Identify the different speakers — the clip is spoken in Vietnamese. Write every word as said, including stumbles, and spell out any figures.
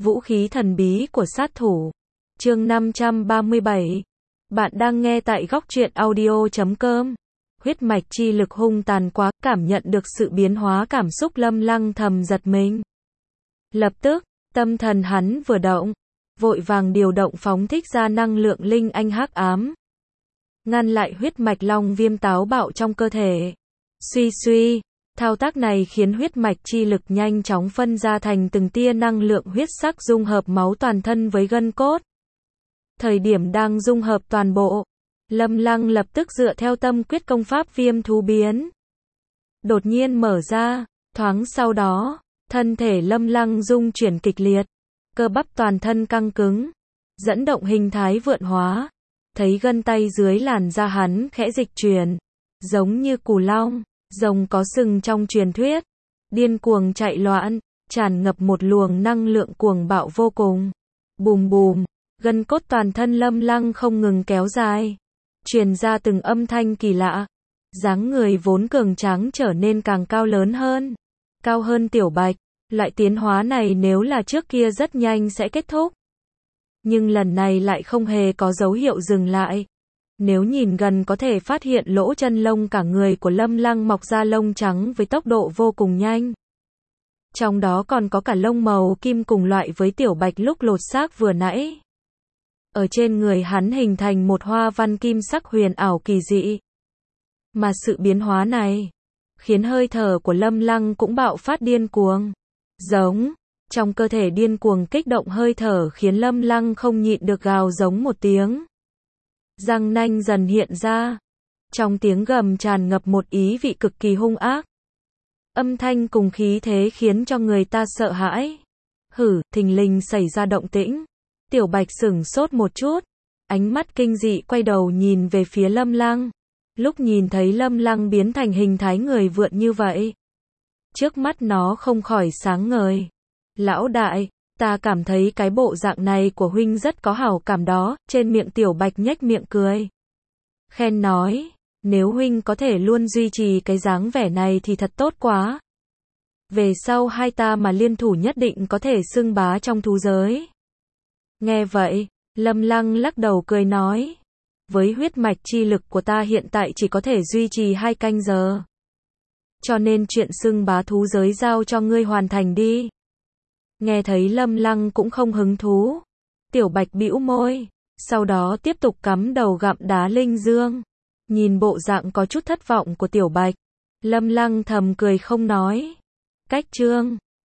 Speaker 1: Vũ khí thần bí của sát thủ. Chương năm trăm ba mươi bảy. Bạn đang nghe tại góc truyện audio chấm com. Huyết mạch chi lực hung tàn quá, cảm nhận được sự biến hóa cảm xúc Lâm Lăng thầm giật mình. Lập tức, tâm thần hắn vừa động, vội vàng điều động phóng thích ra năng lượng linh anh hắc ám, ngăn lại huyết mạch long viêm táo bạo trong cơ thể. Suy suy, thao tác này khiến huyết mạch chi lực nhanh chóng phân ra thành từng tia năng lượng huyết sắc dung hợp máu toàn thân với gân cốt. Thời điểm đang dung hợp toàn bộ, Lâm Lăng lập tức dựa theo tâm quyết công pháp viêm thú biến. Đột nhiên mở ra, thoáng sau đó, thân thể Lâm Lăng rung chuyển kịch liệt, cơ bắp toàn thân căng cứng, dẫn động hình thái vượn hóa, thấy gân tay dưới làn da hắn khẽ dịch chuyển, giống như cù long, rồng có sừng trong truyền thuyết, điên cuồng chạy loạn, tràn ngập một luồng năng lượng cuồng bạo vô cùng. Bùm bùm, gân cốt toàn thân Lâm Lăng không ngừng kéo dài, truyền ra từng âm thanh kỳ lạ. Dáng người vốn cường tráng trở nên càng cao lớn hơn, cao hơn Tiểu Bạch. Loại tiến hóa này nếu là trước kia rất nhanh sẽ kết thúc, nhưng lần này lại không hề có dấu hiệu dừng lại. Nếu nhìn gần có thể phát hiện lỗ chân lông cả người của Lâm Lăng mọc ra lông trắng với tốc độ vô cùng nhanh. Trong đó còn có cả lông màu kim cùng loại với Tiểu Bạch lúc lột xác vừa nãy. Ở trên người hắn hình thành một hoa văn kim sắc huyền ảo kỳ dị. Mà sự biến hóa này khiến hơi thở của Lâm Lăng cũng bạo phát điên cuồng. Giống, trong cơ thể điên cuồng kích động hơi thở khiến Lâm Lăng không nhịn được gào giống một tiếng. Răng nanh dần hiện ra, trong tiếng gầm tràn ngập một ý vị cực kỳ hung ác. Âm thanh cùng khí thế khiến cho người ta sợ hãi. Hử, thình lình xảy ra động tĩnh. Tiểu Bạch sửng sốt một chút, ánh mắt kinh dị quay đầu nhìn về phía Lâm Lăng. Lúc nhìn thấy Lâm Lăng biến thành hình thái người vượn như vậy, trước mắt nó không khỏi sáng ngời. Lão đại, ta cảm thấy cái bộ dạng này của huynh rất có hảo cảm đó. Trên miệng Tiểu Bạch nhếch miệng cười, khen nói, nếu huynh có thể luôn duy trì cái dáng vẻ này thì thật tốt quá. Về sau hai ta mà liên thủ nhất định có thể xưng bá trong thú giới. Nghe vậy, Lâm Lăng lắc đầu cười nói, với huyết mạch chi lực của ta hiện tại chỉ có thể duy trì hai canh giờ. Cho nên chuyện xưng bá thú giới giao cho ngươi hoàn thành đi. Nghe thấy Lâm Lăng cũng không hứng thú, Tiểu Bạch bĩu môi, sau đó tiếp tục cắm đầu gặm đá linh dương. Nhìn bộ dạng có chút thất vọng của Tiểu Bạch, Lâm Lăng thầm cười không nói. Cách chương